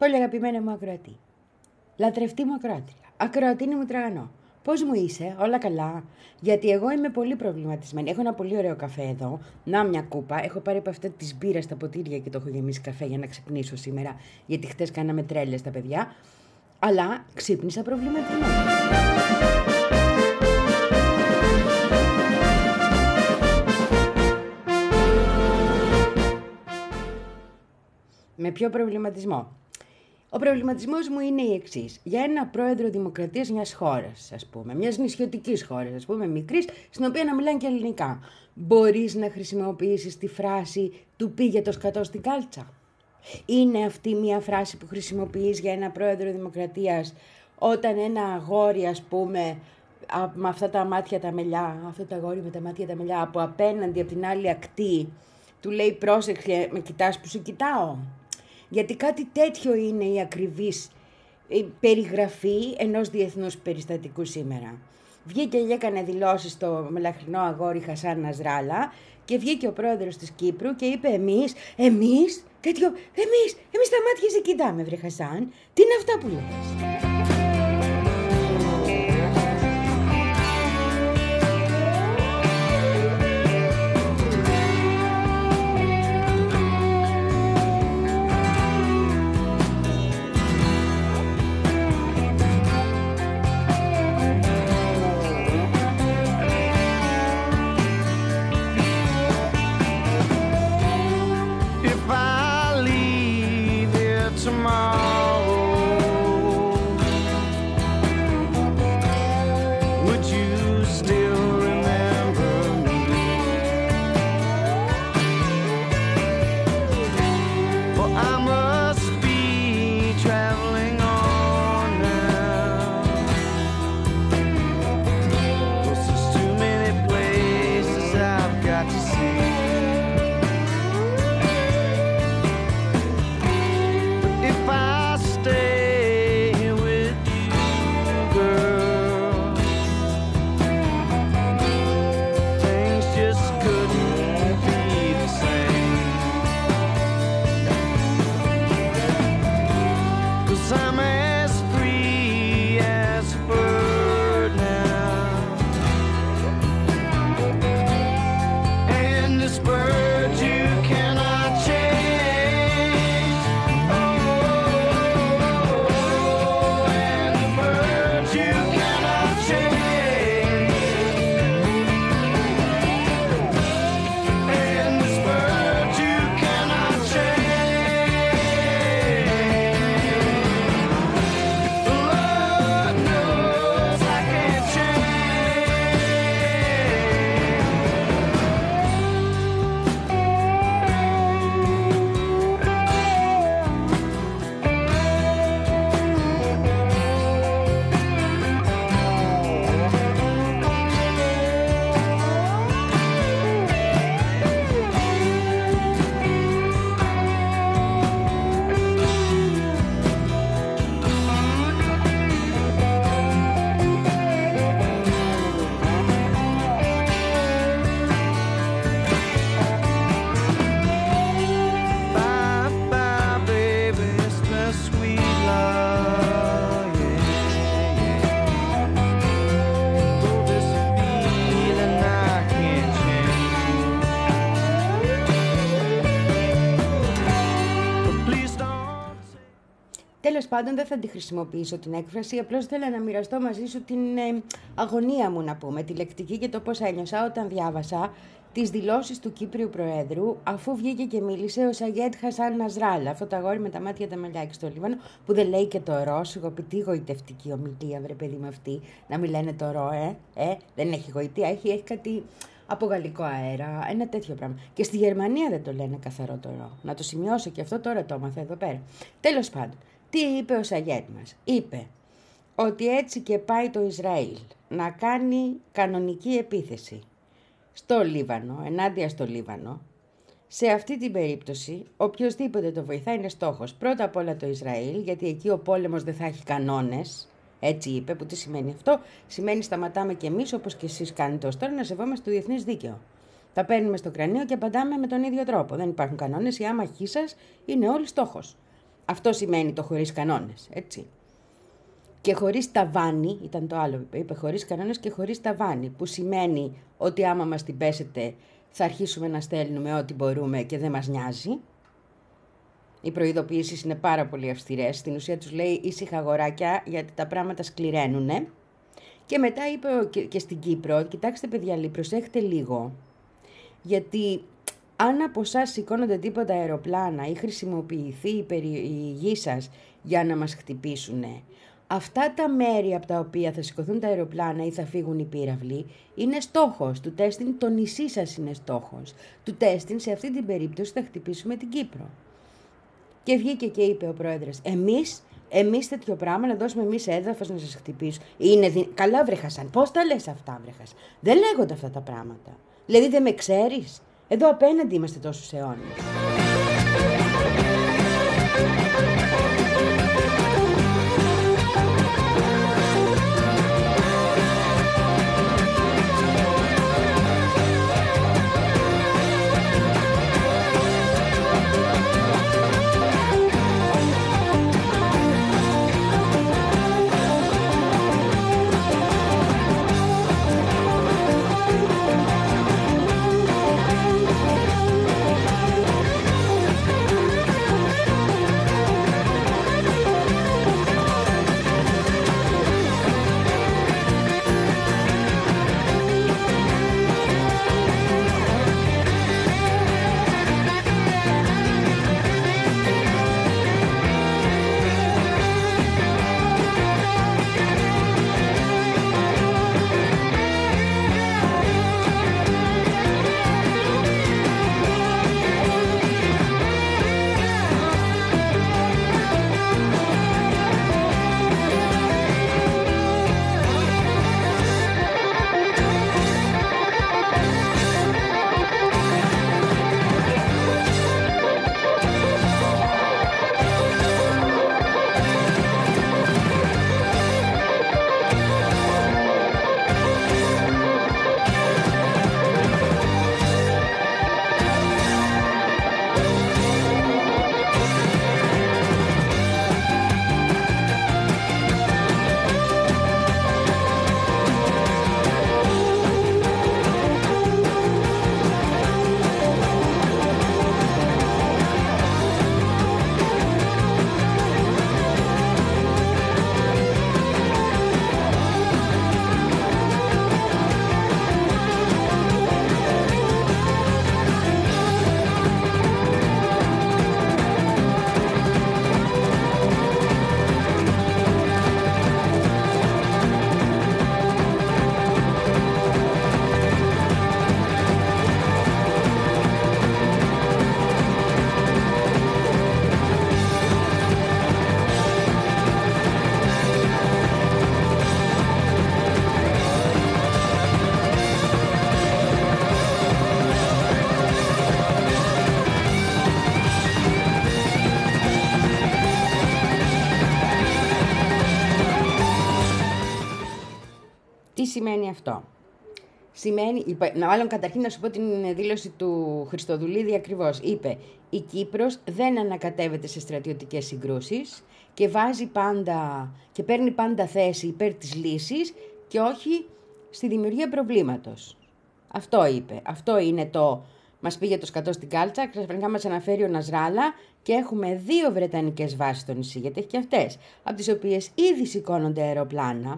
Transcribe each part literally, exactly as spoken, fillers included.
Πολύ αγαπημένα μου ακροατή. Λατρευτή μου ακροάτρια. Ακροατίνη μου τραγανό. Πώς μου είσαι, όλα καλά? Γιατί εγώ είμαι πολύ προβληματισμένη. Έχω ένα πολύ ωραίο καφέ εδώ. Να μια κούπα. Έχω πάρει από αυτά τη μπύρα στα ποτήρια και το έχω γεμίσει καφέ για να ξυπνήσω σήμερα. Γιατί χτες κάναμε τρέλες τα παιδιά. Αλλά ξύπνησα προβληματισμένη. Με ποιο προβληματισμό? Ο προβληματισμός μου είναι η εξής. Για ένα πρόεδρο δημοκρατίας μιας χώρας, ας πούμε, μιας νησιωτικής χώρας, ας πούμε, μικρής, στην οποία να μιλάνε και ελληνικά, μπορείς να χρησιμοποιήσεις τη φράση «του πήγε το σκατό στην κάλτσα»? Είναι αυτή μια φράση που χρησιμοποιείς για ένα πρόεδρο δημοκρατίας όταν ένα αγόρι, ας πούμε, με αυτά τα μάτια τα μελιά, αυτό το αγόρι με τα μάτια τα μελιά, από απέναντι από την άλλη ακτή, του λέει «πρόσεξε, με κοιτάς που σε κοιτάω»? Γιατί κάτι τέτοιο είναι η ακριβής η περιγραφή ενός διεθνούς περιστατικού σήμερα. Βγήκε και έκανε δηλώσεις στο μελαχρινό αγόρι Χασάν Νασράλα και βγήκε ο πρόεδρος της Κύπρου και είπε εμείς, εμείς, τέτοιο, εμείς, εμείς τα μάτια σε κοιτάμε βρε Χασάν, τι είναι αυτά που λες? Τέλος πάντων, δεν θα τη χρησιμοποιήσω την έκφραση, απλώς θέλω να μοιραστώ μαζί σου την ε, αγωνία μου, να πούμε, τη λεκτική και το πώς ένιωσα όταν διάβασα τις δηλώσεις του Κύπριου Προέδρου, αφού βγήκε και μίλησε ο Σαγέντ Χασάν Νασράλα, αυτό το αγόρι με τα μάτια τα μαλλιάκια στο Λίβανο, που δεν λέει και το ρο, σιγοπητή γοητευτική ομιλία, βρε παιδί με αυτή, να μην λένε το ρο, ε, ε, δεν έχει γοητεία, έχει, έχει κάτι από γαλλικό αέρα, ένα τέτοιο πράγμα. Και στη Γερμανία δεν το λένε καθαρό το ρο. Να το σημειώσω και αυτό τώρα το έμαθα εδώ πέρα. Τέλος πάντων. Τι είπε ο Σαγέντ μας? Είπε ότι έτσι και πάει το Ισραήλ να κάνει κανονική επίθεση στο Λίβανο, ενάντια στο Λίβανο, σε αυτή την περίπτωση οποιοσδήποτε το βοηθάει είναι στόχος. Πρώτα απ' όλα το Ισραήλ, γιατί εκεί ο πόλεμος δεν θα έχει κανόνες, έτσι είπε, που τι σημαίνει αυτό? Σημαίνει σταματάμε κι εμείς, όπως και εσείς κάνετε ως τώρα, να σεβόμαστε το διεθνές δίκαιο. Τα παίρνουμε στο κρανίο και απαντάμε με τον ίδιο τρόπο. Δεν υπάρχουν κανόνες, η άμαχή σας είναι όλοι στόχος. Αυτό σημαίνει το χωρίς κανόνες, έτσι. Και χωρίς ταβάνι, ήταν το άλλο, είπε χωρίς κανόνες και χωρίς ταβάνι, που σημαίνει ότι άμα μας την πέσετε θα αρχίσουμε να στέλνουμε ό,τι μπορούμε και δεν μας νοιάζει. Οι προειδοποιήσεις είναι πάρα πολύ αυστηρές, στην ουσία τους λέει ήσυχα αγοράκια γιατί τα πράγματα σκληραίνουνε. Και μετά είπε και στην Κύπρο, κοιτάξτε παιδιά, προσέχτε λίγο, γιατί αν από εσάς σηκώνονται τίποτα αεροπλάνα ή χρησιμοποιηθεί η, περι... η γη σας για να μας χτυπήσουνε, αυτά τα μέρη από τα οποία θα σηκωθούν τα αεροπλάνα ή θα φύγουν οι πύραυλοι είναι στόχος. Του τέστην το νησί σας είναι στόχος. Του τέστην σε αυτή την περίπτωση θα χτυπήσουμε την Κύπρο. Και βγήκε και είπε ο πρόεδρος, εμείς, εμείς τέτοιο πράγμα να δώσουμε εμείς έδαφος να σας χτυπήσουμε. Είναι δι... Καλά βρε Χασάν, πώς τα λες αυτά βρε Χασάν. Δεν λέγονται αυτά τα πράγματα. Δηλαδή δεν με ξέρεις. Εδώ απέναντι είμαστε τόσους αιώνες. Τι σημαίνει αυτό? Σημαίνει, μάλλον καταρχήν να σου πω την δήλωση του Χριστοδουλίδη ακριβώς. Είπε, η Κύπρος δεν ανακατεύεται σε στρατιωτικές συγκρούσεις και βάζει πάντα και παίρνει πάντα θέση υπέρ της λύσης και όχι στη δημιουργία προβλήματος. Αυτό είπε. Αυτό είναι το μας πήγε το σκατό στην κάλτσα, ξαφνικά μας αναφέρει ο Νασράλα και έχουμε δύο βρετανικές βάσεις στο νησί, γιατί έχει και αυτές, από τις οποίες ήδη σηκώνονται αεροπλάνα,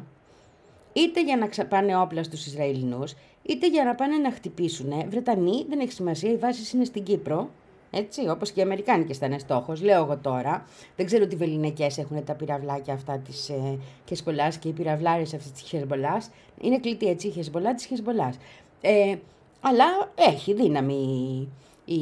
είτε για να πάνε όπλα στους Ισραηλινούς, είτε για να πάνε να χτυπήσουν. Βρετανοί, δεν έχει σημασία, οι βάσεις είναι στην Κύπρο, έτσι, όπως και οι Αμερικάνικες ήταν στόχος, λέω εγώ τώρα. Δεν ξέρω τι βεληνικές έχουν τα πυραυλάκια αυτά της ε, Χεσμπολάς και οι πυραυλάρες αυτής της Χεσμπολάς. Είναι κλειτή έτσι η Χεσμπολά της Χεσμπολάς. Ε, αλλά έχει δύναμη η,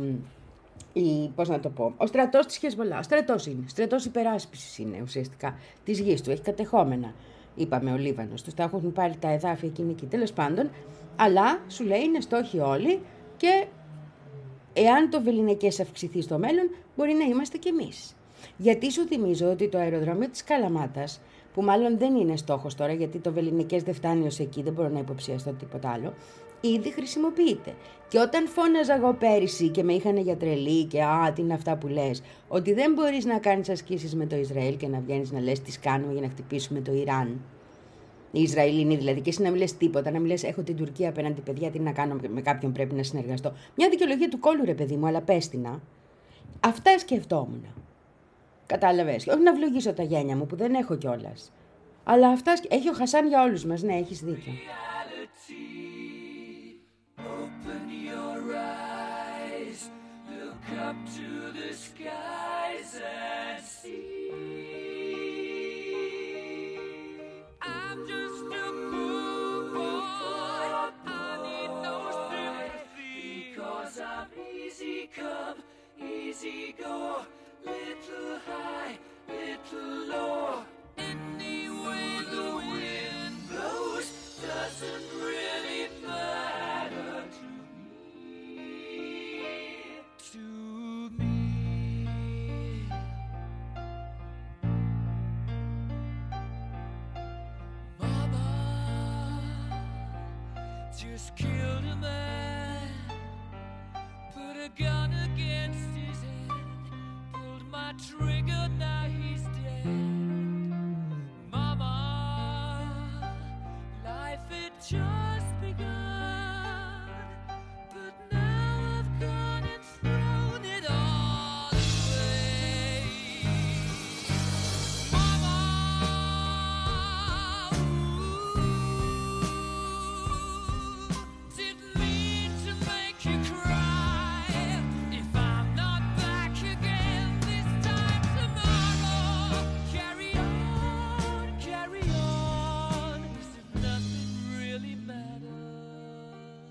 η, πώς να το πω, ο στρατός της Χεσμπολά. Ο στρατός είναι, στρατός υπεράσπισης είναι ουσιαστικά της γης του, έχει κατεχόμενα. Είπαμε ο Λίβανος, τους τα έχουν πάρει τα εδάφια εκείνη εκεί, τέλος πάντων, αλλά σου λέει είναι στόχοι όλοι και εάν το βεληνικές αυξηθεί στο μέλλον, μπορεί να είμαστε κι εμείς. Γιατί σου θυμίζω ότι το αεροδρόμιο της Καλαμάτας, που μάλλον δεν είναι στόχος τώρα, γιατί το βεληνικές δεν φτάνει ως εκεί, δεν μπορώ να υποψιαστώ τίποτα άλλο, ήδη χρησιμοποιείται. Και όταν φώναζα εγώ πέρυσι και με είχαν για τρελή και α, τι είναι αυτά που λες, ότι δεν μπορείς να κάνεις ασκήσεις με το Ισραήλ και να βγαίνεις να λες τι κάνουμε για να χτυπήσουμε το Ιράν. Οι Ισραηλινοί δηλαδή, και εσύ να μην λες τίποτα, να μην λες έχω την Τουρκία απέναντι, παιδιά, τι να κάνω, με κάποιον πρέπει να συνεργαστώ. Μια δικαιολογία του κόλλου, ρε παιδί μου, αλλά πες την, να. Αυτά σκεφτόμουν. Κατάλαβες. Όχι να ευλογήσω τα γένια μου που δεν έχω κιόλας. Αλλά αυτά έχει ο Χασάν για όλους μας. Ναι, έχεις δίκιο. Easy go, little high, little low. Any way the wind blows doesn't really matter to me. To me. Mama just killed a man, put a gun against his head, pulled my trigger, now he's dead. Mama, life had just begun, but now I've gone and thrown it all away. Mama, ooh, didn't mean to make you cry. If I'm not back again this time tomorrow, carry on, carry on, as if nothing really matters.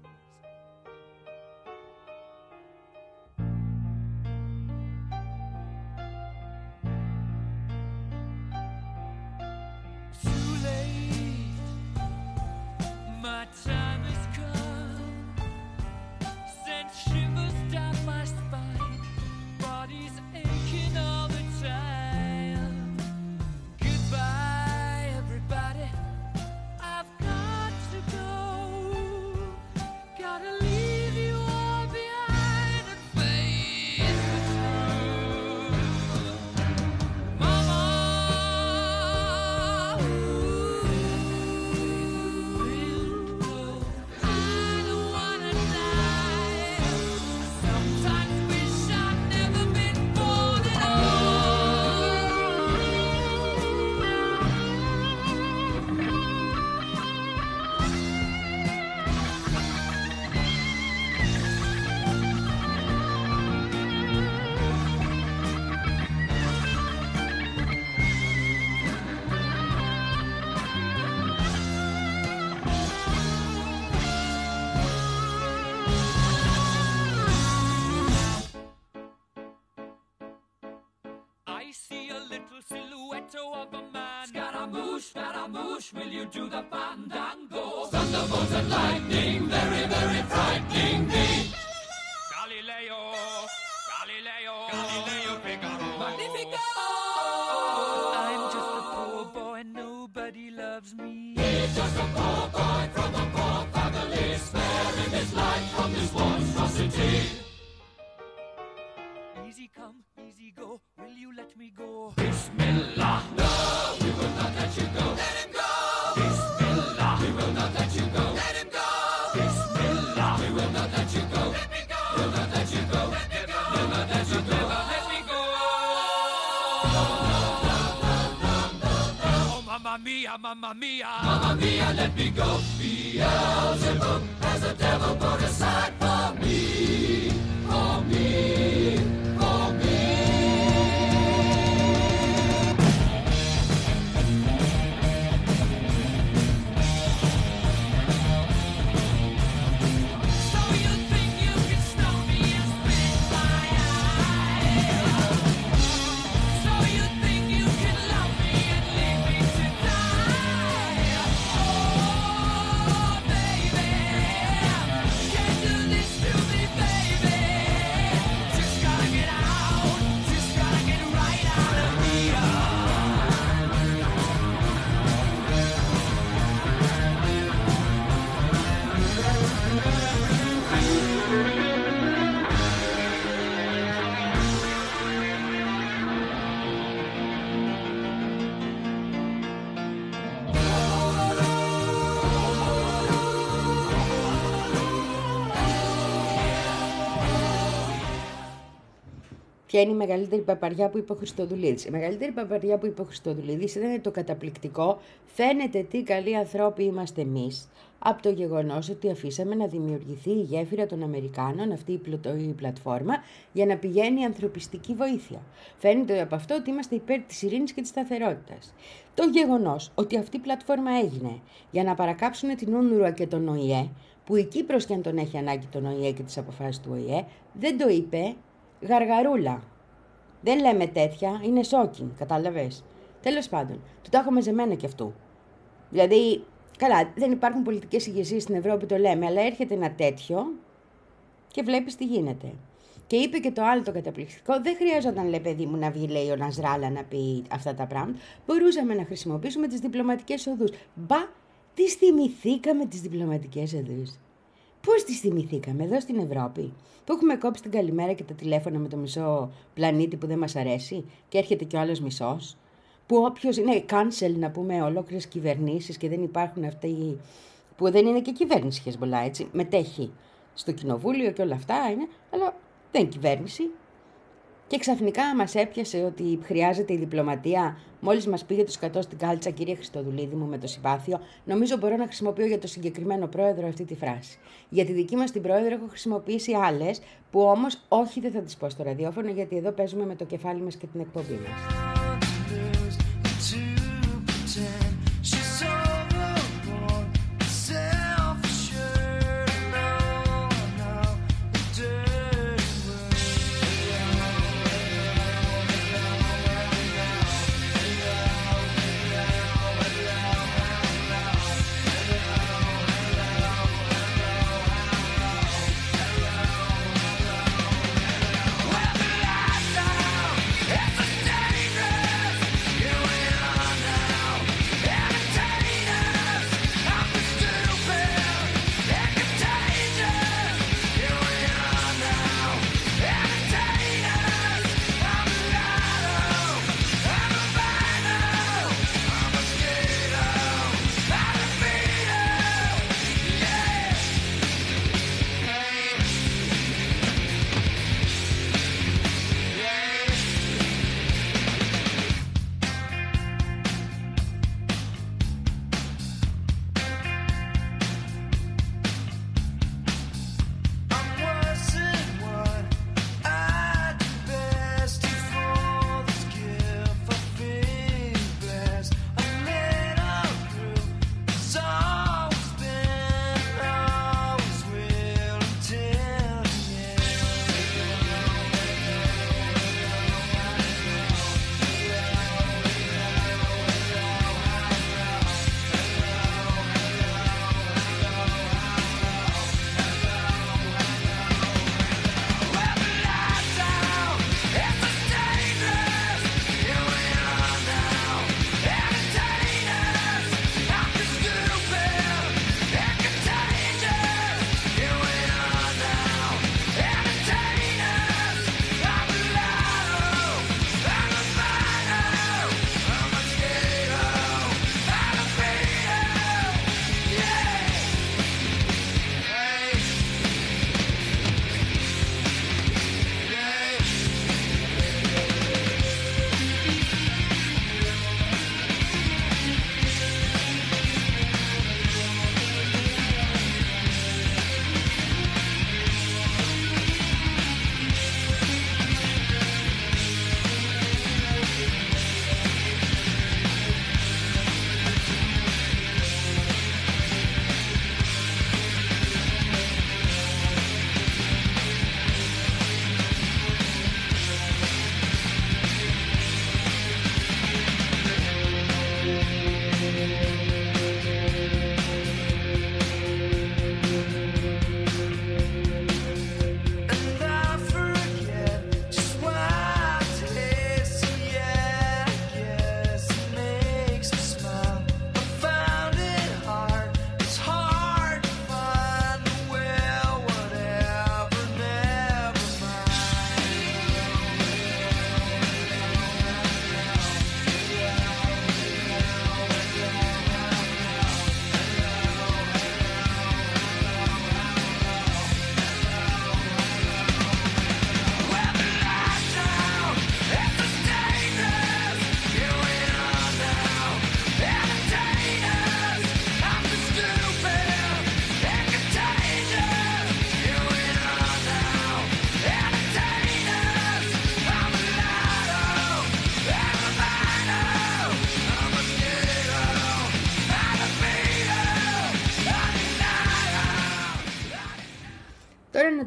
Too late, my time has come. Sent shivers down my spine, body's aching all the time. Goodbye, everybody, I've got to go. Gotta leave you all behind and face the truth. Mama, ooh, I don't wanna die. Sometimes wish I'd never been born at I see a little silhouette of a man. Scaramouche, Scaramouche, will you do the fandango? Thunderbolts and lightning, very, very frightening me. Galileo, Galileo, Galileo Figaro. Magnifico! I'm just a poor boy, nobody loves me. He's just a poor boy from a poor family, sparing his life from this monstrosity. Easy come, easy go, will you let me go? Bismillah, no, we will not let you go. Let him go! Bismillah, we will not let you go. Let him go! Bismillah, we will not let you go. Let me go! We'll not let you go. Let me go! We'll not let you go. Let me go! Oh, mamma mia, mamma mia, mamma mia, let me go. Beelzebub has a devil put aside for me, for me, for me. So you think you can stop me and spit my eye? So you think you can love me and leave me to die? Oh, baby, can't do this to me, baby. Ποια είναι η μεγαλύτερη παπαριά που είπε ο Χριστοδουλίδης? Η μεγαλύτερη παπαριά που είπε ο Χριστοδουλίδης ήταν το καταπληκτικό «Φαίνεται τι καλοί ανθρώποι είμαστε εμείς», από το γεγονός ότι αφήσαμε να δημιουργηθεί η γέφυρα των Αμερικάνων, αυτή η, πλο... η πλατφόρμα, για να πηγαίνει η ανθρωπιστική βοήθεια. Φαίνεται από αυτό ότι είμαστε υπέρ της ειρήνης και της σταθερότητας. Το γεγονός ότι αυτή η πλατφόρμα έγινε για να παρακάψουν την Ούνρουα και τον Ο Η Ε, που η Κύπρος και αν τον έχει ανάγκη τον Ο Η Ε και τις αποφάσεις του Ο Η Ε, δεν το είπε γαργαρούλα. Δεν λέμε τέτοια, είναι shocking, κατάλαβες. Τέλος πάντων, του τα έχω μαζεμένα κι αυτού. Δηλαδή, καλά, δεν υπάρχουν πολιτικές ηγεσίες στην Ευρώπη, το λέμε, αλλά έρχεται ένα τέτοιο και βλέπεις τι γίνεται. Και είπε και το άλλο το καταπληκτικό, δεν χρειαζόταν, λέει παιδί μου, να βγει, λέει ο Ναζράλα να πει αυτά τα πράγματα. Μπορούσαμε να χρησιμοποιήσουμε τις διπλωματικές οδούς. Μπα, τις θυμηθήκαμε τις διπλωματικές οδούς. Πώς τις θυμηθήκαμε εδώ στην Ευρώπη, που έχουμε κόψει την καλημέρα και τα τηλέφωνα με το μισό πλανήτη που δεν μας αρέσει και έρχεται κι ο άλλος μισός. Που όποιος είναι cancel, να πούμε, ολόκληρες κυβερνήσεις και δεν υπάρχουν αυτοί που δεν είναι και κυβέρνηση Χεσμολά, έτσι, μετέχει στο κοινοβούλιο και όλα αυτά είναι, αλλά δεν είναι κυβέρνηση. Και ξαφνικά μας έπιασε ότι χρειάζεται η διπλωματία. Μόλις μας πήγε το σκατό στην κάλτσα, κύριε Χριστοδουλίδη μου, με το συμπάθειο, νομίζω μπορώ να χρησιμοποιώ για το συγκεκριμένο πρόεδρο αυτή τη φράση. Για τη δική μας την πρόεδρο έχω χρησιμοποιήσει άλλες, που όμως όχι, δεν θα τις πω στο ραδιόφωνο, γιατί εδώ παίζουμε με το κεφάλι μας και την εκπομπή μας. Well, the last time, it's a dangerous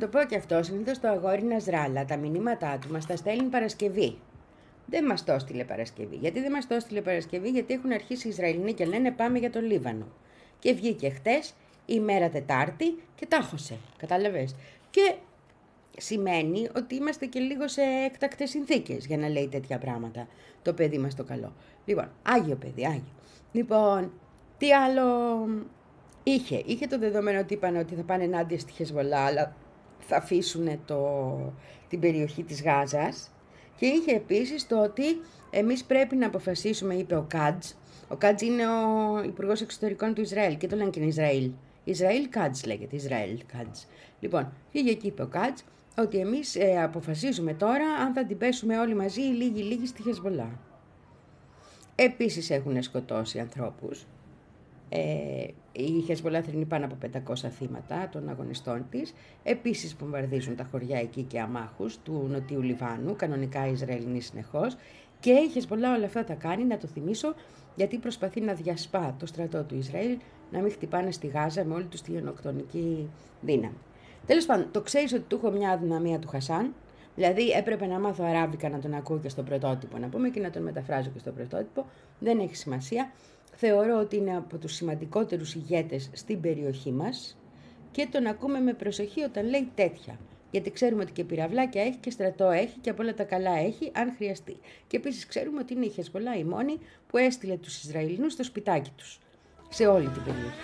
πω και αυτό, συνήθως το αγόρι Νασράλα, τα μηνύματά του μας τα στέλνει Παρασκευή. Δεν μας το έστειλε Παρασκευή. Γιατί δεν μας το έστειλε Παρασκευή? Γιατί έχουν αρχίσει οι Ισραηλινοί και λένε πάμε για το Λίβανο. Και βγήκε χτες η μέρα Τετάρτη και τα χώσε. Κατάλαβες? Και σημαίνει ότι είμαστε και λίγο σε έκτακτες συνθήκες για να λέει τέτοια πράγματα το παιδί μας το καλό. Λοιπόν, άγιο παιδί, άγιο. Λοιπόν, τι άλλο είχε? Είχε το δεδομένο ότι είπαν ότι θα πάνε ενάντια στη Χεσβολά, αλλά θα αφήσουν το, την περιοχή της Γάζας. Και είχε επίσης το ότι εμείς πρέπει να αποφασίσουμε, είπε ο Κάτζ. Ο Κάτζ είναι ο Υπουργός Εξωτερικών του Ισραήλ και το λένε και είναι Ισραήλ. Ισραήλ Κάτζ λέγεται, Ισραήλ Κάτζ. Λοιπόν, πήγε εκεί είπε ο Κάτζ ότι εμείς ε, αποφασίζουμε τώρα αν θα την πέσουμε όλοι μαζί ή λίγοι-λίγοι στη Χεσβολά. Επίσης έχουν σκοτώσει ανθρώπους. Ε, η Χεσβολά θρηνεί πάνω από πεντακόσια θύματα των αγωνιστών της. Επίσης βομβαρδίζουν τα χωριά εκεί και αμάχους του Νοτιού Λιβάνου, κανονικά Ισραηλινοί συνεχώς. Και η Χεσβολά όλα αυτά τα κάνει, να το θυμίσω, γιατί προσπαθεί να διασπά το στρατό του Ισραήλ να μην χτυπάνε στη Γάζα με όλη τους τη γενοκτονική δύναμη. Τέλος πάντων, το ξέρεις ότι του έχω μια αδυναμία του Χασάν. Δηλαδή έπρεπε να μάθω αράβικα να τον ακούω και στο πρωτότυπο, να πούμε, και να τον μεταφράζω και στο πρωτότυπο. Δεν έχει σημασία. Θεωρώ ότι είναι από τους σημαντικότερους ηγέτες στην περιοχή μας και τον ακούμε με προσοχή όταν λέει τέτοια. Γιατί ξέρουμε ότι και πυραυλάκια έχει και στρατό έχει και από όλα τα καλά έχει, αν χρειαστεί. Και επίσης ξέρουμε ότι είναι η Χεσβολά η μόνη που έστειλε τους Ισραηλινούς στο σπιτάκι τους, σε όλη την περιοχή.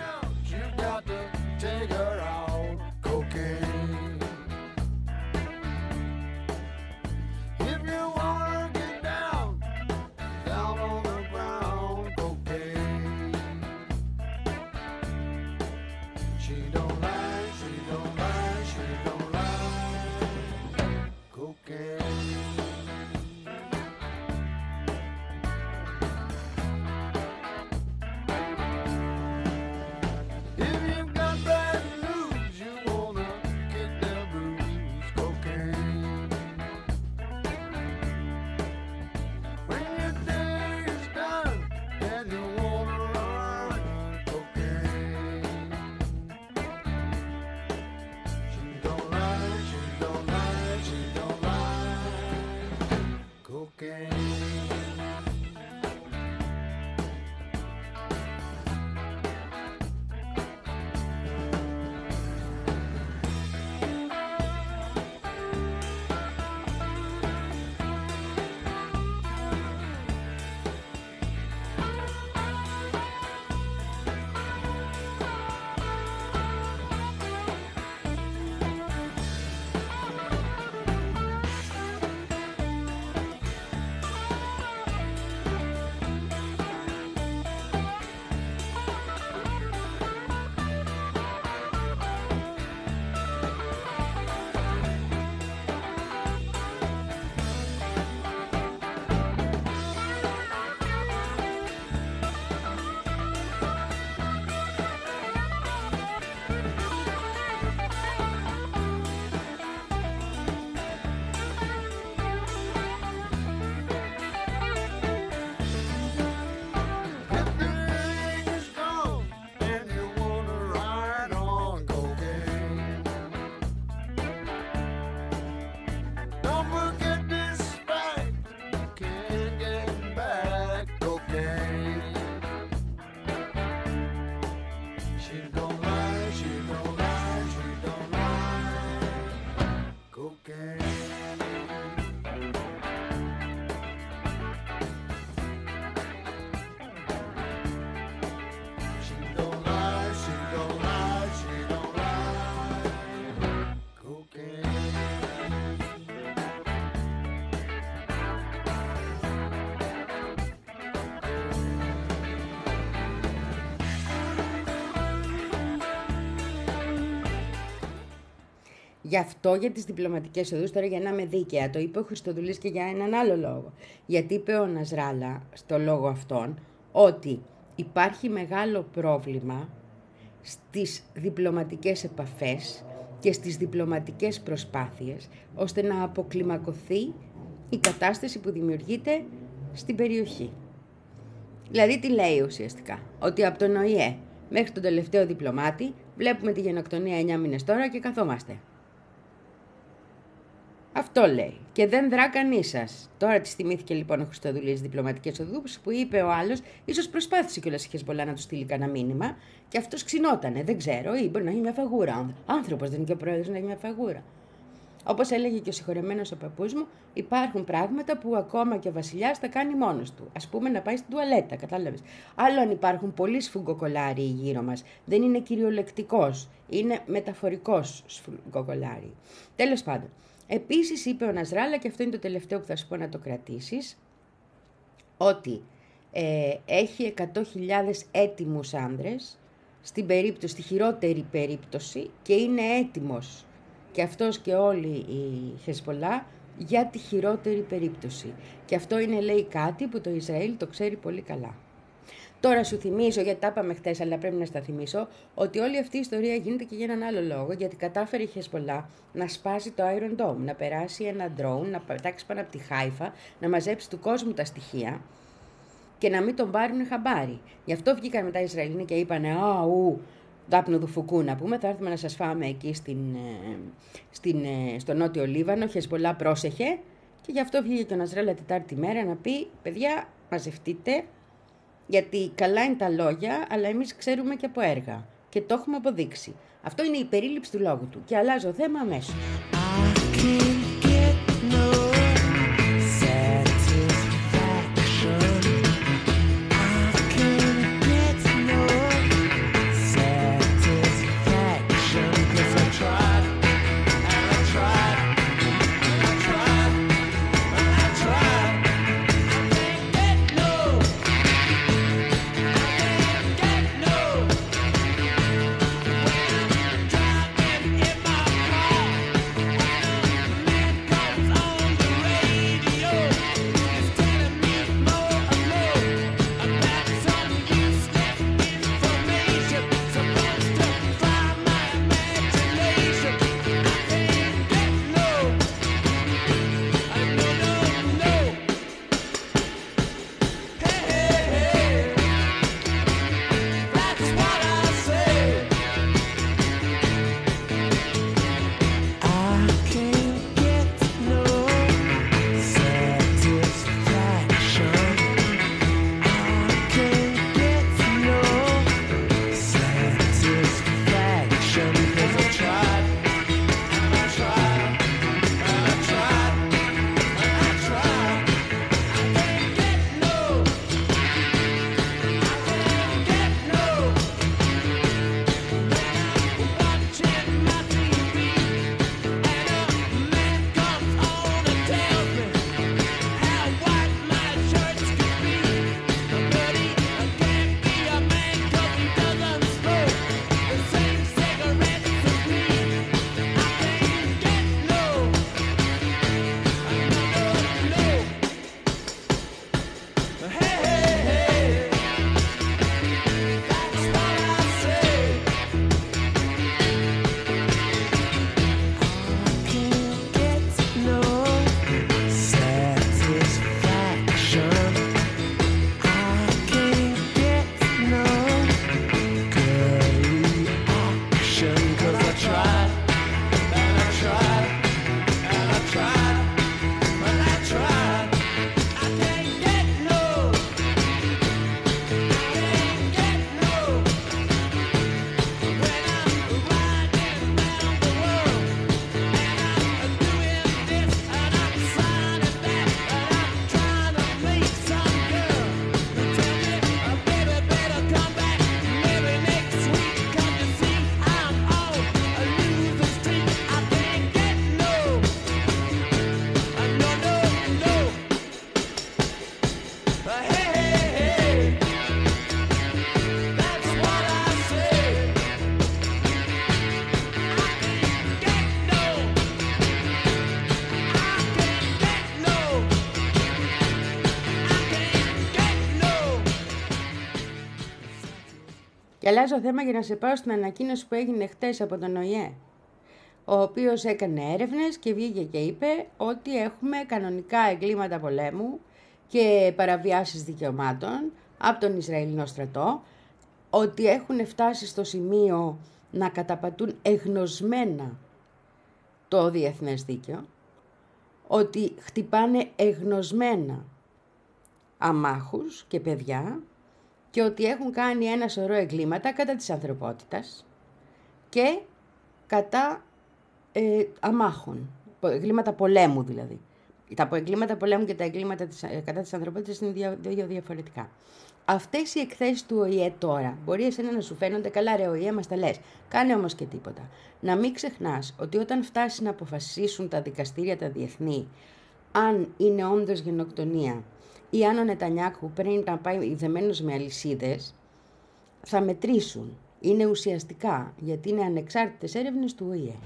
Γι' αυτό για τις διπλωματικές οδούς, τώρα για να είμαι δίκαια, το είπε ο Χριστοδουλής και για έναν άλλο λόγο. Γιατί είπε ο Νασράλα στο λόγο αυτόν ότι υπάρχει μεγάλο πρόβλημα στις διπλωματικές επαφές και στις διπλωματικές προσπάθειες, ώστε να αποκλιμακωθεί η κατάσταση που δημιουργείται στην περιοχή. Δηλαδή τι λέει ουσιαστικά? Ότι από τον Ο Η Ε μέχρι τον τελευταίο διπλωμάτη βλέπουμε τη γενοκτονία εννιά μήνες τώρα και καθόμαστε. Αυτό λέει. Και δεν δρά κανείς σας. Τώρα τη θυμήθηκε λοιπόν ο Χριστοδουλής διπλωματικές οδούς που είπε ο άλλος, ίσως προσπάθησε κιόλας η Χεσμολά να του στείλει κανένα μήνυμα και αυτός ξινότανε. Δεν ξέρω, ή μπορεί να έχει μια φαγούρα. Άνθρωπος δεν είναι και ο πρόεδρος να έχει μια φαγούρα. Όπως έλεγε και ο συγχωρεμένος ο παππούς μου, υπάρχουν πράγματα που ακόμα και ο βασιλιάς τα κάνει μόνος του. Ας πούμε να πάει στην τουαλέτα, κατάλαβες. Άλλο αν υπάρχουν πολλοί σφουγγοκολάροι γύρω μας. Δεν είναι κυριολεκτικός, είναι μεταφορικός σφουγγοκολάρι. Τέλος πάντων. Επίσης είπε ο Νασράλα, και αυτό είναι το τελευταίο που θα σου πω να το κρατήσεις, ότι ε, έχει εκατό χιλιάδες έτοιμους άνδρες στην περίπτωση, στη χειρότερη περίπτωση, και είναι έτοιμος και αυτός και όλη η Χεσμολά για τη χειρότερη περίπτωση. Και αυτό είναι, λέει, κάτι που το Ισραήλ το ξέρει πολύ καλά. Τώρα σου θυμίζω, γιατί τα είπαμε χτες, αλλά πρέπει να στα θυμίσω, ότι όλη αυτή η ιστορία γίνεται και για έναν άλλο λόγο, γιατί κατάφερε η Χεσμολά να σπάσει το Iron Dome, να περάσει ένα drone, να πετάξει πάνω από τη Χάιφα, να μαζέψει του κόσμου τα στοιχεία και να μην τον πάρουν χαμπάρι. Γι' αυτό βγήκαν μετά οι Ισραηλοί και είπανε «Α, ου, δάπνο του Φουκού να πούμε, θα έρθουμε να σας φάμε εκεί στην, στην, στο νότιο Λίβανο, Χεσμολά πρόσεχε». Και γι' αυτό βγήκε και ο Νασράλα Τετάρτη μέρα να πει «Παιδιά, μαζευτείτε». Γιατί καλά είναι τα λόγια, αλλά εμείς ξέρουμε και από έργα. Και το έχουμε αποδείξει. Αυτό είναι η περίληψη του λόγου του. Και αλλάζω θέμα αμέσως. Και αλλάζω θέμα για να σε πάω στην ανακοίνωση που έγινε χτες από τον Ο Η Ε, ο οποίος έκανε έρευνες και βγήκε και είπε ότι έχουμε κανονικά εγκλήματα πολέμου και παραβιάσεις δικαιωμάτων από τον Ισραηλινό στρατό, ότι έχουν φτάσει στο σημείο να καταπατούν εγνωσμένα το διεθνές δίκαιο, ότι χτυπάνε εγνωσμένα αμάχους και παιδιά και ότι έχουν κάνει ένα σωρό εγκλήματα κατά της ανθρωπότητας και κατά ε, αμάχων, εγκλήματα πολέμου δηλαδή. Τα εγκλήματα πολέμου και τα εγκλήματα της, κατά της ανθρωπότητας είναι δύο, δύο διαφορετικά. Αυτές οι εκθέσεις του Ο Η Ε τώρα μπορεί εσένα να σου φαίνονται καλά, ρε Ο Η Ε μας τα λες. Κάνε όμως και τίποτα. Να μην ξεχνάς ότι όταν φτάσει να αποφασίσουν τα δικαστήρια τα διεθνή αν είναι όντως γενοκτονία ή αν ο Νετανιάχου πρέπει να πάει δεμένος με αλυσίδες, θα μετρήσουν. Είναι ουσιαστικά, γιατί είναι ανεξάρτητες έρευνες του Ο Η Ε.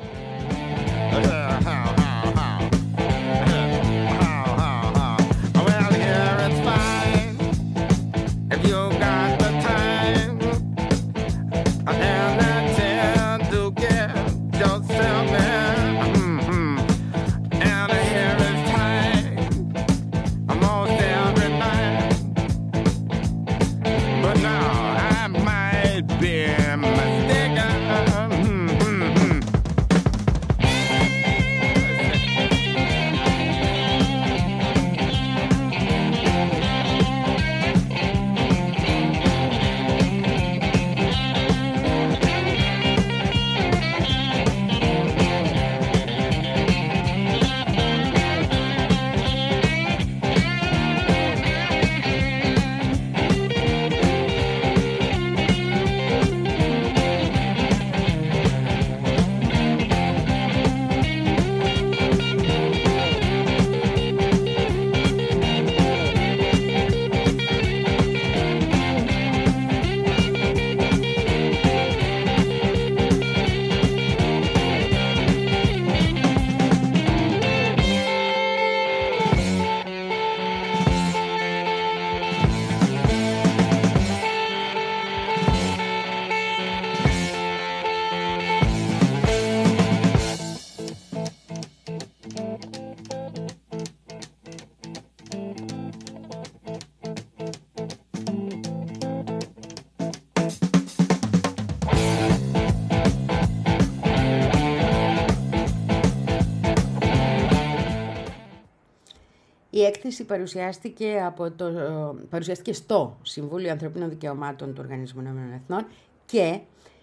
Η έκθεση παρουσιάστηκε, από το, παρουσιάστηκε στο Συμβούλιο Ανθρωπίνων Δικαιωμάτων του Οργανισμού Ηνωμένων Εθνών και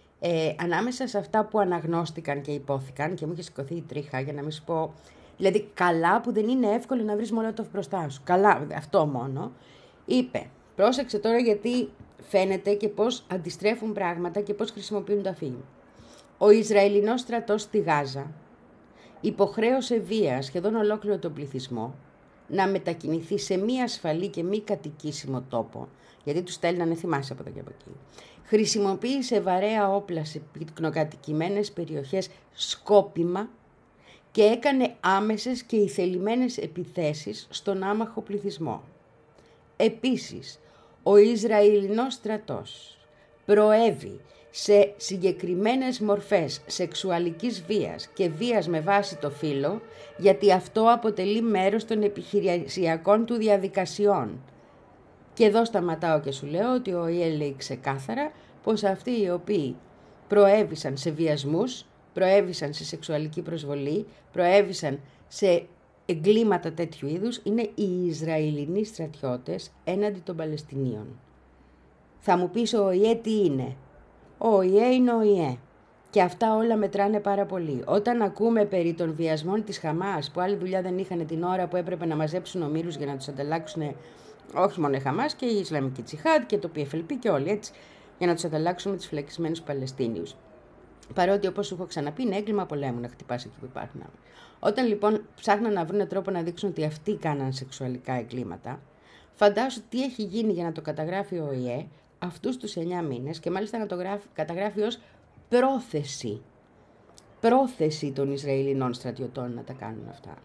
ε, ανάμεσα σε αυτά που αναγνώστηκαν και υπόθηκαν, και μου είχε σηκωθεί η τρίχα για να μην σου πω, δηλαδή καλά που δεν είναι εύκολο να βρεις Μολότοφ μπροστά σου, καλά αυτό μόνο, είπε, πρόσεξε τώρα γιατί φαίνεται και πώς αντιστρέφουν πράγματα και πώς χρησιμοποιούν τα φύλλα. Ο Ισραηλινός στρατός στη Γάζα υποχρέωσε βία σχεδόν ολόκληρο τον πληθυσμό να μετακινηθεί σε μη ασφαλή και μη κατοικήσιμο τόπο, γιατί τους στέλνανε, θυμάσαι από εδώ και από εκεί. Χρησιμοποίησε βαρέα όπλα σε πυκνοκατοικημένες περιοχές σκόπιμα και έκανε άμεσες και ηθελημένες επιθέσεις στον άμαχο πληθυσμό. Επίσης, ο Ισραηλινός στρατός προέβη σε συγκεκριμένες μορφές σεξουαλικής βίας και βίας με βάση το φύλο, γιατί αυτό αποτελεί μέρος των επιχειρησιακών του διαδικασιών. Και εδώ σταματάω και σου λέω ότι ο Ο Η Ε λέει ξεκάθαρα πως αυτοί οι οποίοι προέβησαν σε βιασμούς, προέβησαν σε σεξουαλική προσβολή, προέβησαν σε εγκλήματα τέτοιου είδους, είναι οι Ισραηλινοί στρατιώτες έναντι των Παλαιστινίων. Θα μου πεις ο Ο Η Ε τι είναι? Ο Ο Η Ε είναι ο Ο Η Ε. Και αυτά όλα μετράνε πάρα πολύ. Όταν ακούμε περί των βιασμών της Χαμάς, που άλλη δουλειά δεν είχαν την ώρα που έπρεπε να μαζέψουν ομήρους για να τους ανταλλάξουν, όχι μόνο η Χαμάς και η Ισλαμική Τζιχάντ και το Πι Εφ Ελ Πι και όλοι έτσι, για να τους ανταλλάξουν με τους φυλακισμένους Παλαιστίνιους. Παρότι, όπως σου έχω ξαναπεί, είναι έγκλημα πολέμου να χτυπάς εκεί που υπάρχουν. Όταν λοιπόν ψάχναν να βρουν τρόπο να δείξουν ότι αυτοί κάναν σεξουαλικά εγκλήματα, φαντάσου τι έχει γίνει για να το καταγράφει ο Ο Η Ε αυτούς τους εννιά μήνες και μάλιστα να το γράφει, καταγράφει ως πρόθεση. Πρόθεση των Ισραηλινών στρατιωτών να τα κάνουν αυτά.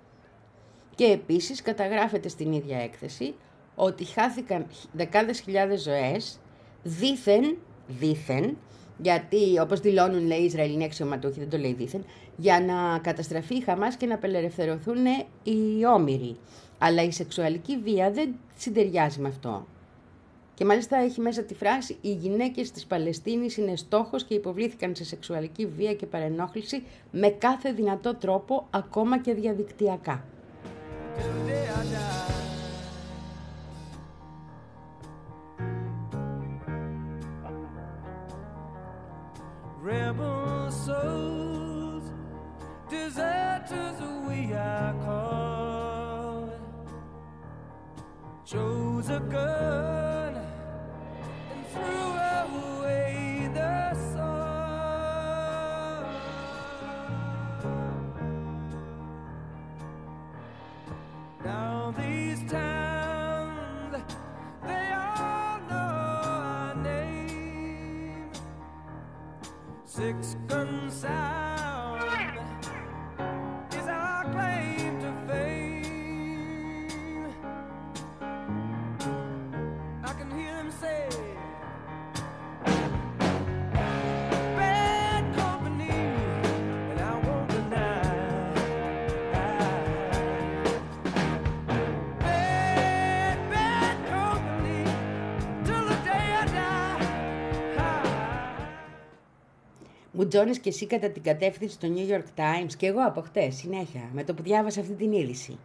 Και επίσης καταγράφεται στην ίδια έκθεση ότι χάθηκαν δεκάδες χιλιάδες ζωές δήθεν, δήθεν, γιατί όπως δηλώνουν λέει οι Ισραηλινοί αξιωματούχοι, δεν το λέει δήθεν, για να καταστραφεί η Χαμάς και να απελευθερωθούν οι όμηροι. Αλλά η σεξουαλική βία δεν συντεριάζει με αυτό. Και μάλιστα έχει μέσα τη φράση «Οι γυναίκες της Παλαιστίνης είναι στόχος και υποβλήθηκαν σε σεξουαλική βία και παρενόχληση με κάθε δυνατό τρόπο, ακόμα και διαδικτυακά». Rebel souls, deserters we are called, chose a gun and threw away the sword. Now these towns, they all know our name. Six gun sound is our claim to fame. I can hear them say, bad company, and I won't deny. Bad, bad company, till the day I die. Μου τζώνεις και εσύ κατά την κατεύθυνση του New York Times και εγώ από χτες, συνέχεια, με το που διάβασα αυτή την είδηση.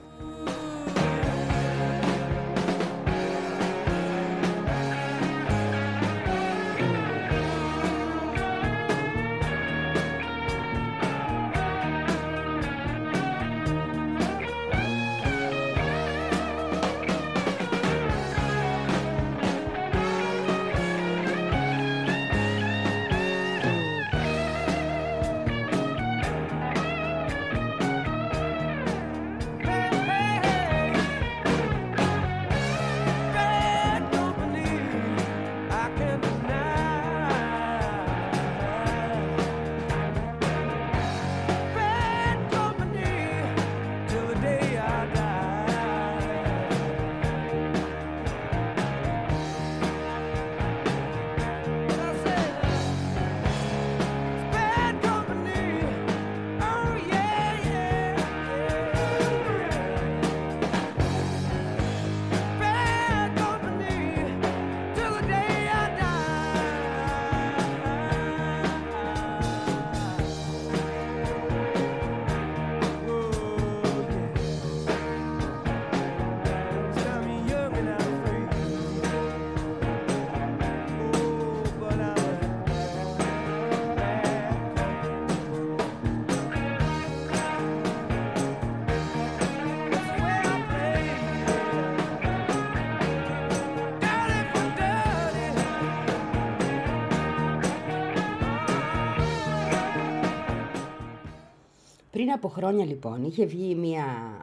Πριν από χρόνια λοιπόν είχε βγει μια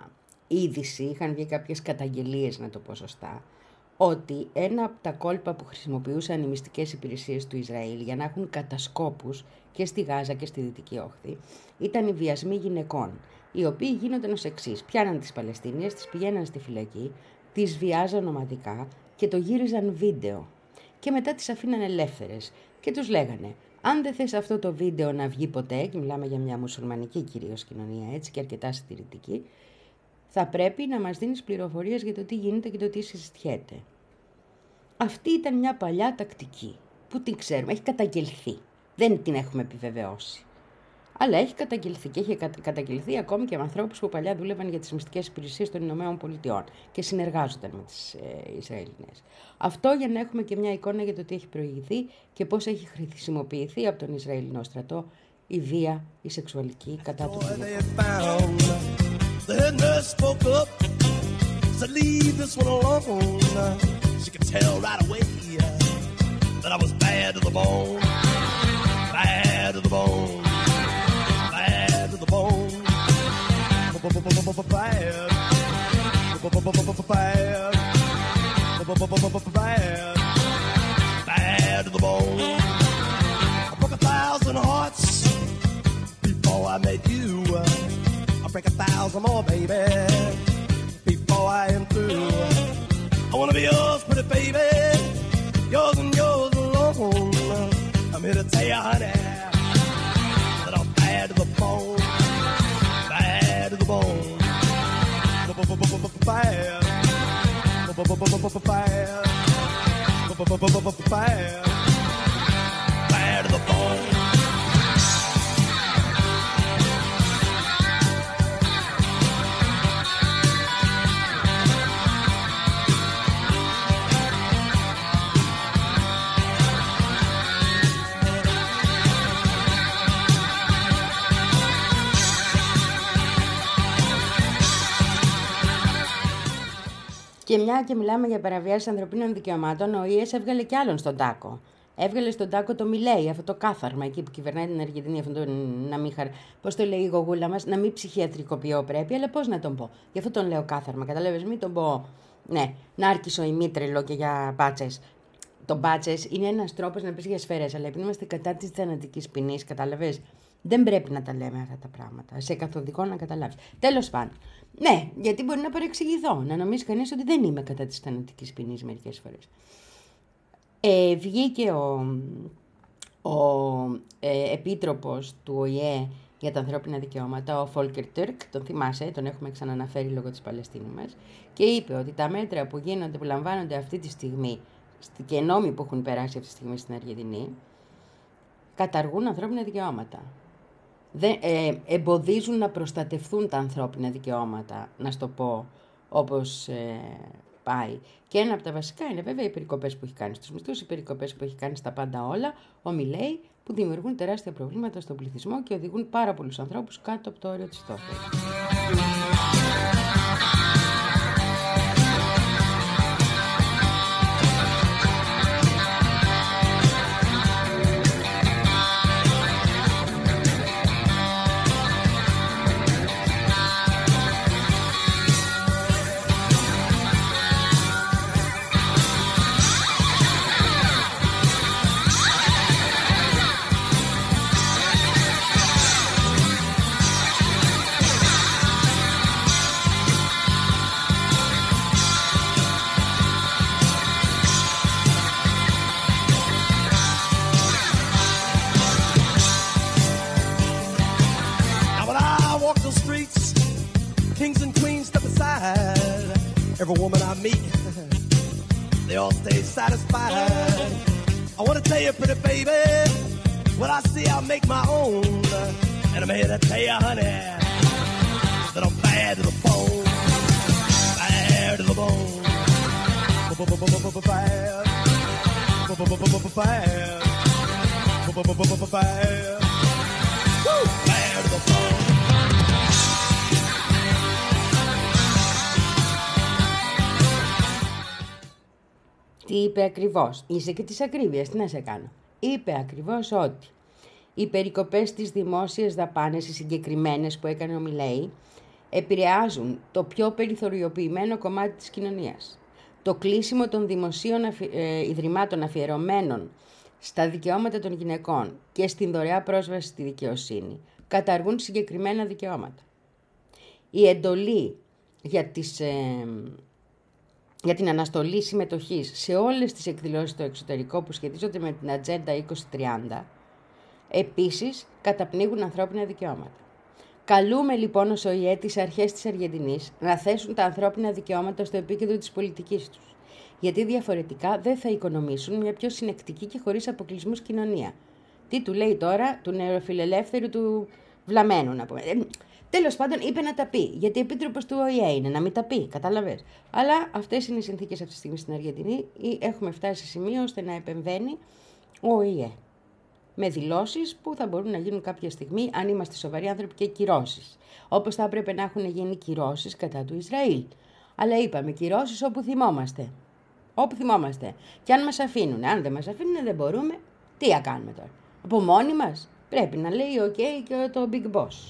είδηση, είχαν βγει κάποιες καταγγελίες να το πω σωστά, ότι ένα από τα κόλπα που χρησιμοποιούσαν οι μυστικές υπηρεσίες του Ισραήλ για να έχουν κατασκόπους και στη Γάζα και στη Δυτική Όχθη ήταν οι βιασμοί γυναικών, οι οποίοι γίνονταν ως εξής: πιάναν τις Παλαιστίνιες, τις πηγαίναν στη φυλακή, τις βιάζαν ομαδικά και το γύριζαν βίντεο και μετά τις αφήναν ελεύθερες και τους λέγανε: αν δεν θες αυτό το βίντεο να βγει ποτέ, και μιλάμε για μια μουσουλμανική κυρίως κοινωνία έτσι και αρκετά συντηρητική, θα πρέπει να μας δίνεις πληροφορίες για το τι γίνεται και το τι συζητιέται. Αυτή ήταν μια παλιά τακτική που την ξέρουμε, έχει καταγγελθεί. Δεν την έχουμε επιβεβαιώσει. Αλλά έχει καταγγελθεί και έχει καταγγελθεί ακόμη και με ανθρώπους που παλιά δούλευαν για τις μυστικές υπηρεσίες των Ηνωμένων Πολιτειών και συνεργάζονταν με τις ε, Ισραηλινές. Αυτό για να έχουμε και μια εικόνα για το τι έχει προηγηθεί και πώς έχει χρησιμοποιηθεί από τον Ισραηλινό στρατό η βία, η σεξουαλική κατά του γυναικών. Bad to the bone. I broke a thousand hearts before I met you. I break a thousand more, baby, before I am through. I wanna be yours, pretty baby, yours and yours alone. I'm here to tell you, honey, that I'm bad to the bone, bad to the bone, bad, bad, bad, bad to the bone. Και μια και μιλάμε για παραβιάσεις ανθρωπίνων δικαιωμάτων, ο ΙΕΣ έβγαλε κι άλλον στον τάκο. Έβγαλε στον τάκο το Μιλέι, αυτό το κάθαρμα εκεί που κυβερνάει την Αργεντινή, αυτό το να μην χαρ... Πώς το λέει η γογούλα μας, να μην ψυχιατρικοποιώ πρέπει, αλλά πώς να τον πω. Γι' αυτό τον λέω κάθαρμα, καταλάβες, μην τον πω, ναι, να άρχισω ημίτρελο και για μπάτσες. Το μπάτσες είναι ένας τρόπος να πεις για σφαίρες, αλλά επειδή είμαστε κατά της θανατικής ποινής, κατάλαβες. Δεν πρέπει να τα λέμε αυτά τα πράγματα. Σε καθοδικό να καταλάβεις. Τέλος πάντων. Ναι, γιατί μπορεί να παρεξηγηθώ. Να νομίζει κανείς ότι δεν είμαι κατά της θανατικής ποινής μερικές φορές. Ε, βγήκε ο, ο ε, επίτροπος του Ο Η Ε για τα ανθρώπινα δικαιώματα, ο Φόλκερ Τούρκ, τον θυμάσαι, τον έχουμε ξαναναφέρει λόγω της Παλαιστίνης μας, και είπε ότι τα μέτρα που γίνονται, που λαμβάνονται αυτή τη στιγμή και νόμοι που έχουν περάσει αυτή τη στιγμή στην Αργεντινή, καταργούν ανθρώπινα δικαιώματα. Δεν, ε, εμποδίζουν να προστατευθούν τα ανθρώπινα δικαιώματα, να στο πω όπως ε, πάει. Και ένα από τα βασικά είναι βέβαια οι περικοπές που έχει κάνει στους μισθούς, οι περικοπές που έχει κάνει στα πάντα όλα, ο Μιλέι, που δημιουργούν τεράστια προβλήματα στον πληθυσμό και οδηγούν πάρα πολλούς ανθρώπους κάτω από το όριο της φτώχειας. Every woman I meet, they all stay satisfied. I want to tell you, pretty baby, what I see, I'll make my own. And I'm here to tell you, honey, that I'm bad to the bone, bad to the bone, bad, bad, bad, woo, bad to the bone. Τι είπε ακριβώς, είσαι και της ακρίβειας, τι να σε κάνω. Είπε ακριβώς ότι οι περικοπές στις δημόσιες δαπάνες, οι συγκεκριμένες που έκανε ο Μιλέι, επηρεάζουν το πιο περιθωριοποιημένο κομμάτι της κοινωνίας. Το κλείσιμο των δημοσίων αφι... ε, ιδρυμάτων αφιερωμένων στα δικαιώματα των γυναικών και στην δωρεά πρόσβαση στη δικαιοσύνη καταργούν συγκεκριμένα δικαιώματα. Η εντολή για τις... Ε, για την αναστολή συμμετοχής σε όλες τις εκδηλώσεις στο εξωτερικό που σχετίζονται με την Ατζέντα είκοσι τριάντα, επίσης καταπνίγουν ανθρώπινα δικαιώματα. Καλούμε λοιπόν ως Ο Η Ε τις αρχές της Αργεντινής να θέσουν τα ανθρώπινα δικαιώματα στο επίκεντρο της πολιτικής τους, γιατί διαφορετικά δεν θα οικονομήσουν μια πιο συνεκτική και χωρίς αποκλεισμούς κοινωνία. Τι του λέει τώρα, του νεοφιλελεύθερου του βλαμμένου, να πούμε. Τέλος πάντων, είπε να τα πει, γιατί επίτροπος του Ο Η Ε είναι, να μην τα πει, κατάλαβες. Αλλά αυτές είναι οι συνθήκες αυτή τη στιγμή στην Αργεντινή, ή έχουμε φτάσει σε σημείο ώστε να επεμβαίνει ο Ο Η Ε. Με δηλώσεις που θα μπορούν να γίνουν κάποια στιγμή, αν είμαστε σοβαροί άνθρωποι, και κυρώσεις. Όπως θα έπρεπε να έχουν γίνει κυρώσεις κατά του Ισραήλ. Αλλά είπαμε, κυρώσεις όπου θυμόμαστε. Όπου θυμόμαστε. Και αν μας αφήνουν, αν δεν μας αφήνουν, δεν μπορούμε, τι να κάνουμε τώρα. Από μόνοι μας πρέπει να λέει OK και το Big Boss.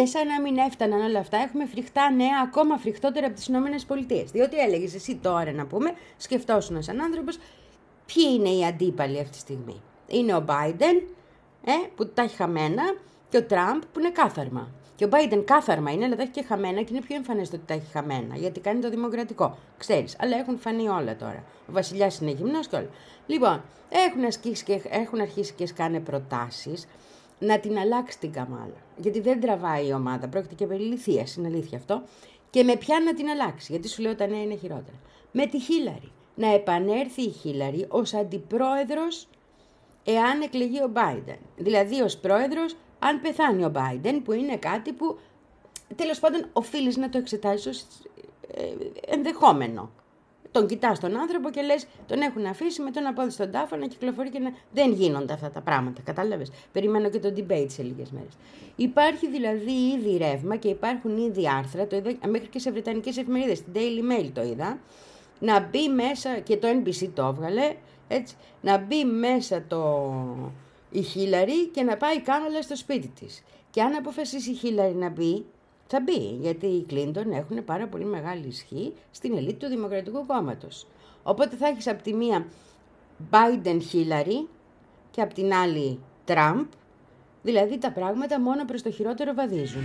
Και σαν να μην έφταναν όλα αυτά, έχουμε φρικτά νέα, ακόμα φρικτότερα από τις Ηνωμένες Πολιτείες. Διότι έλεγες εσύ τώρα, να πούμε, σκεφτόσουν σαν άνθρωπος, ποιοι είναι οι αντίπαλοι αυτή τη στιγμή. Είναι ο Biden, ε, που τα έχει χαμένα, και ο Τραμπ που είναι κάθαρμα. Και ο Biden κάθαρμα είναι, αλλά τα έχει και χαμένα και είναι πιο εμφανές το ότι τα έχει χαμένα, γιατί κάνει το δημοκρατικό. Ξέρεις, αλλά έχουν φανεί όλα τώρα. Ο βασιλιάς είναι γυμνός και όλα. Λοιπόν, έχουν, ασκήσει και, έχουν αρχίσει και σκάνε προτάσεις να την αλλάξει την Καμάλα. Γιατί δεν τραβάει η ομάδα, πρόκειται και περί λυθίας, είναι αλήθεια αυτό. Και με ποια να την αλλάξει, γιατί σου λέω τα νέα είναι χειρότερα. Με τη Χίλαρη. Να επανέλθει η Χίλαρη ως αντιπρόεδρος εάν εκλεγεί ο Biden. Δηλαδή ως πρόεδρος αν πεθάνει ο Biden, που είναι κάτι που τέλος πάντων οφείλεις να το εξετάσεις ως ε, ενδεχόμενο. Τον κοιτάς τον άνθρωπο και λες, τον έχουν αφήσει με τον απόδει στον τάφο να κυκλοφορεί και να... Δεν γίνονται αυτά τα πράγματα, κατάλαβες. Περιμένω και το debate σε λίγες μέρες. Υπάρχει δηλαδή ήδη ρεύμα και υπάρχουν ήδη άρθρα, το είδα μέχρι και σε βρετανικές εφημερίδες, στην Daily Mail το είδα, να μπει μέσα, και το N B C το έβγαλε, έτσι, να μπει μέσα το... η Χίλαρη και να πάει η Κάμαλα στο σπίτι της. Και αν αποφασίσει η Χίλαρη να μπει, θα μπει, γιατί οι Κλίντον έχουν πάρα πολύ μεγάλη ισχύ στην ελίτ του Δημοκρατικού Κόμματος. Οπότε θα έχεις από τη μία Biden Χίλαρη και από την άλλη Τραμπ, δηλαδή τα πράγματα μόνο προς το χειρότερο βαδίζουν.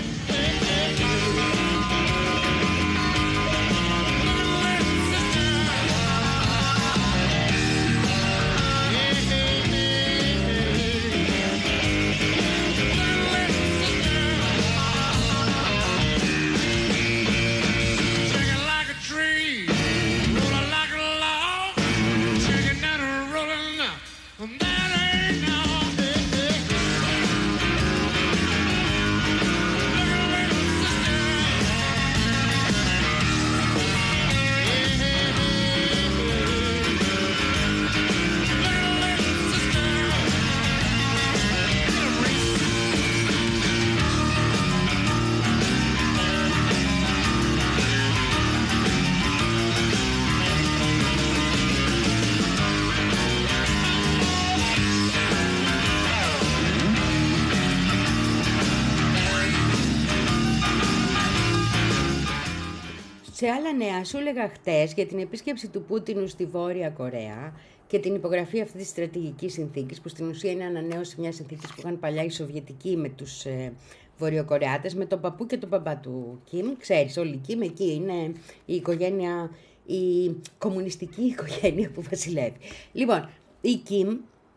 Σε άλλα νέα, σου έλεγα χτες για την επίσκεψη του Πούτινου στη Βόρεια Κορέα και την υπογραφή αυτή της στρατηγικής συνθήκης, που στην ουσία είναι ανανέωση μιας συνθήκης που είχαν παλιά οι Σοβιετικοί με τους ε, Βορειοκορεάτες, με τον παππού και τον μπαμπά του Κιμ. Ξέρεις, όλοι οι Κιμ εκεί είναι η οικογένεια, η κομμουνιστική οικογένεια που βασιλεύει. Λοιπόν, η Κιμ,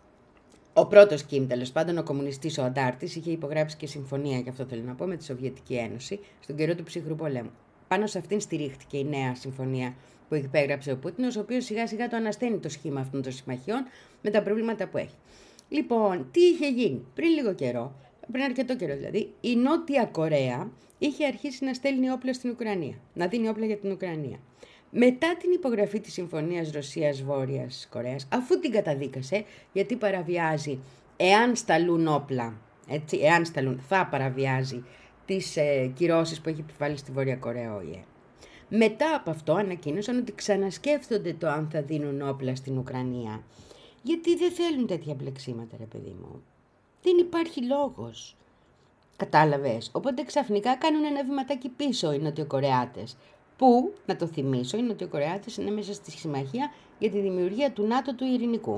ο πρώτος Κιμ τέλος πάντων, ο κομμουνιστής, ο αντάρτης, είχε υπογράψει και συμφωνία, γι' αυτό θέλω να πω, με τη Σοβιετική Ένωση στον καιρό του ψυχρού πολέμου. Πάνω σε αυτήν στηρίχτηκε η νέα συμφωνία που υπέγραψε ο Πούτιν, ο οποίος σιγά σιγά το ανασταίνει το σχήμα αυτών των συμμαχιών με τα προβλήματα που έχει. Λοιπόν, τι είχε γίνει πριν λίγο καιρό, πριν αρκετό καιρό δηλαδή, η Νότια Κορέα είχε αρχίσει να στέλνει όπλα στην Ουκρανία, να δίνει όπλα για την Ουκρανία. Μετά την υπογραφή της συμφωνίας Ρωσίας-Βόρειας Κορέας, αφού την καταδίκασε, γιατί παραβιάζει, εάν σταλούν όπλα, έτσι, εάν σταλούν, θα παραβιάζει τις ε, κυρώσεις που έχει επιβάλει στη Βόρεια Κορέα ο ι ε. Μετά από αυτό ανακοίνωσαν ότι ξανασκέφτονται το αν θα δίνουν όπλα στην Ουκρανία. Γιατί δεν θέλουν τέτοια μπλεξίματα, ρε παιδί μου. Δεν υπάρχει λόγος. Κατάλαβες. Οπότε ξαφνικά κάνουν ένα βηματάκι πίσω οι Νοτιοκορεάτες. Που, να το θυμίσω, οι Νοτιοκορεάτες είναι μέσα στη συμμαχία για τη δημιουργία του ΝΑΤΟ του Ειρηνικού.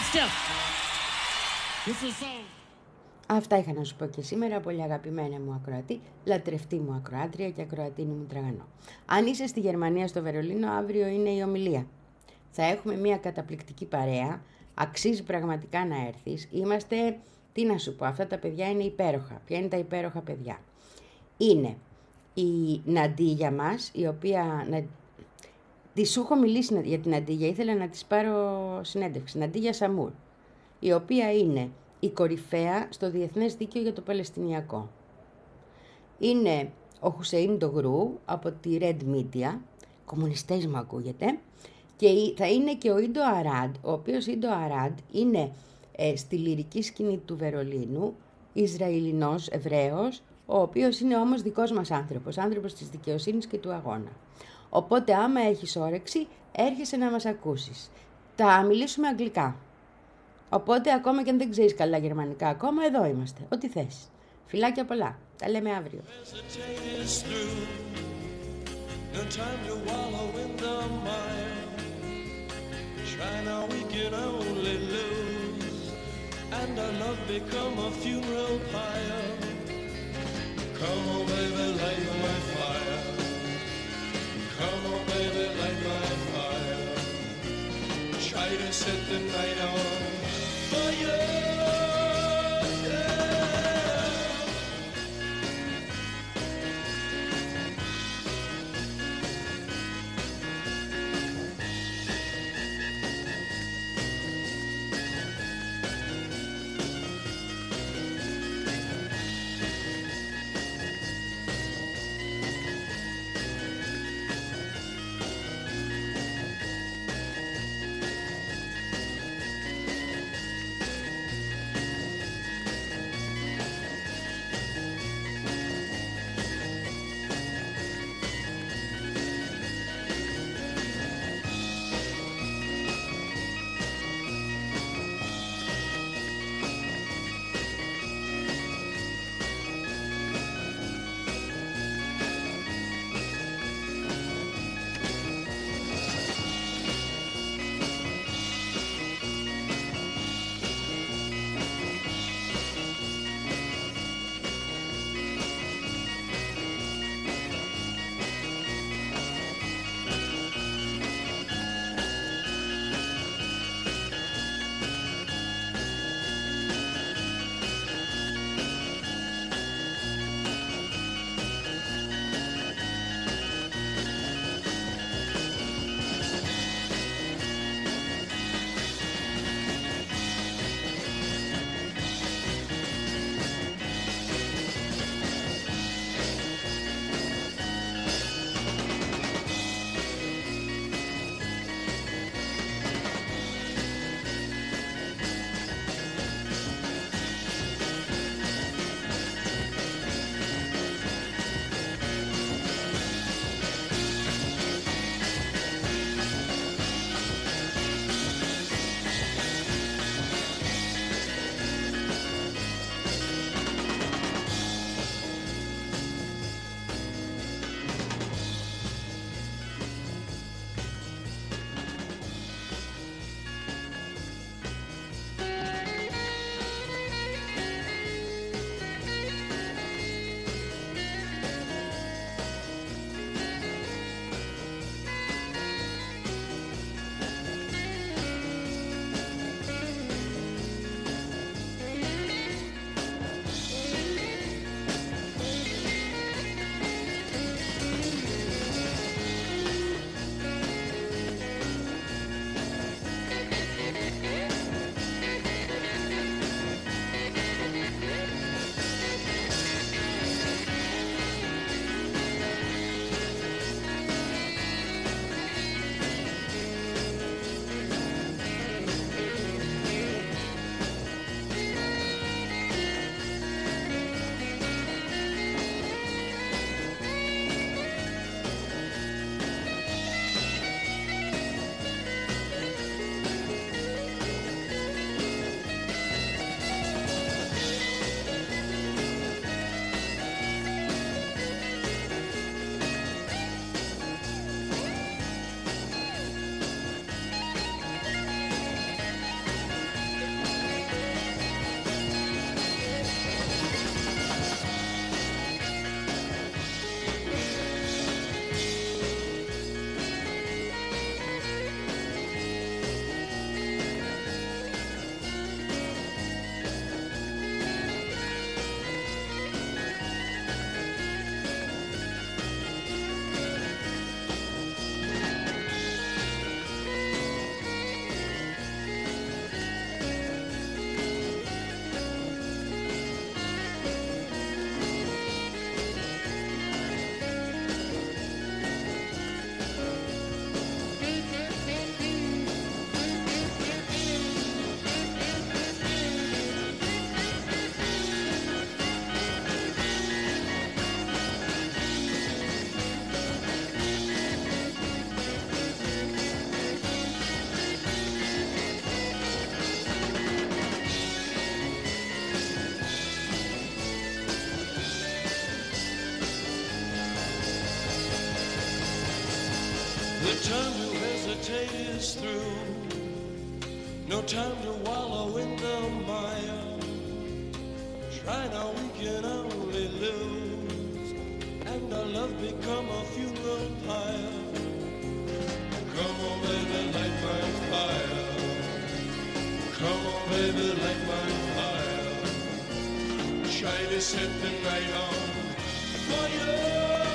still. This is so. Αυτά είχα να σου πω και σήμερα, πολύ αγαπημένα μου ακροατή, λατρευτή μου ακροάτρια και ακροατίνη μου τραγανό. Αν είσαι στη Γερμανία, στο Βερολίνο, αύριο είναι η ομιλία. Θα έχουμε μια καταπληκτική παρέα, αξίζει πραγματικά να έρθεις. Είμαστε, τι να σου πω, αυτά τα παιδιά είναι υπέροχα. Ποια είναι τα υπέροχα παιδιά? Είναι η Ναντίγια μας, η οποία... Να... Τη σου έχω μιλήσει για την Ναντίγια, ήθελα να της πάρω συνέντευξη. Ναντίγια Σαμούρ, η οποία είναι η κορυφαία στο Διεθνές Δίκαιο για το Παλαιστινιακό. Είναι ο Χουσέιν Ντογρού από τη Red Media, κομμουνιστές μου ακούγεται, και θα είναι και ο Ιντο Αράντ, ο οποίος Ιντο Αράντ είναι ε, στη λυρική σκηνή του Βερολίνου, Ισραηλινός Εβραίος, ο οποίος είναι όμως δικός μας άνθρωπος, άνθρωπος της δικαιοσύνης και του αγώνα. Οπότε άμα έχεις όρεξη, έρχεσαι να μας ακούσεις. Θα μιλήσουμε αγγλικά. Οπότε ακόμα και αν δεν ξέρεις καλά γερμανικά ακόμα, εδώ είμαστε. Ό,τι θες. Φιλάκια πολλά. Τα λέμε αύριο. Come on, baby, light my fire. Come on, baby, light my fire. Try to set the night on fire. day is through. No time to wallow in the mire. Try now, we can only lose, and our love become a funeral pyre. Come on, baby, light my fire. Come on, baby, light my fire. Try to set the night on fire.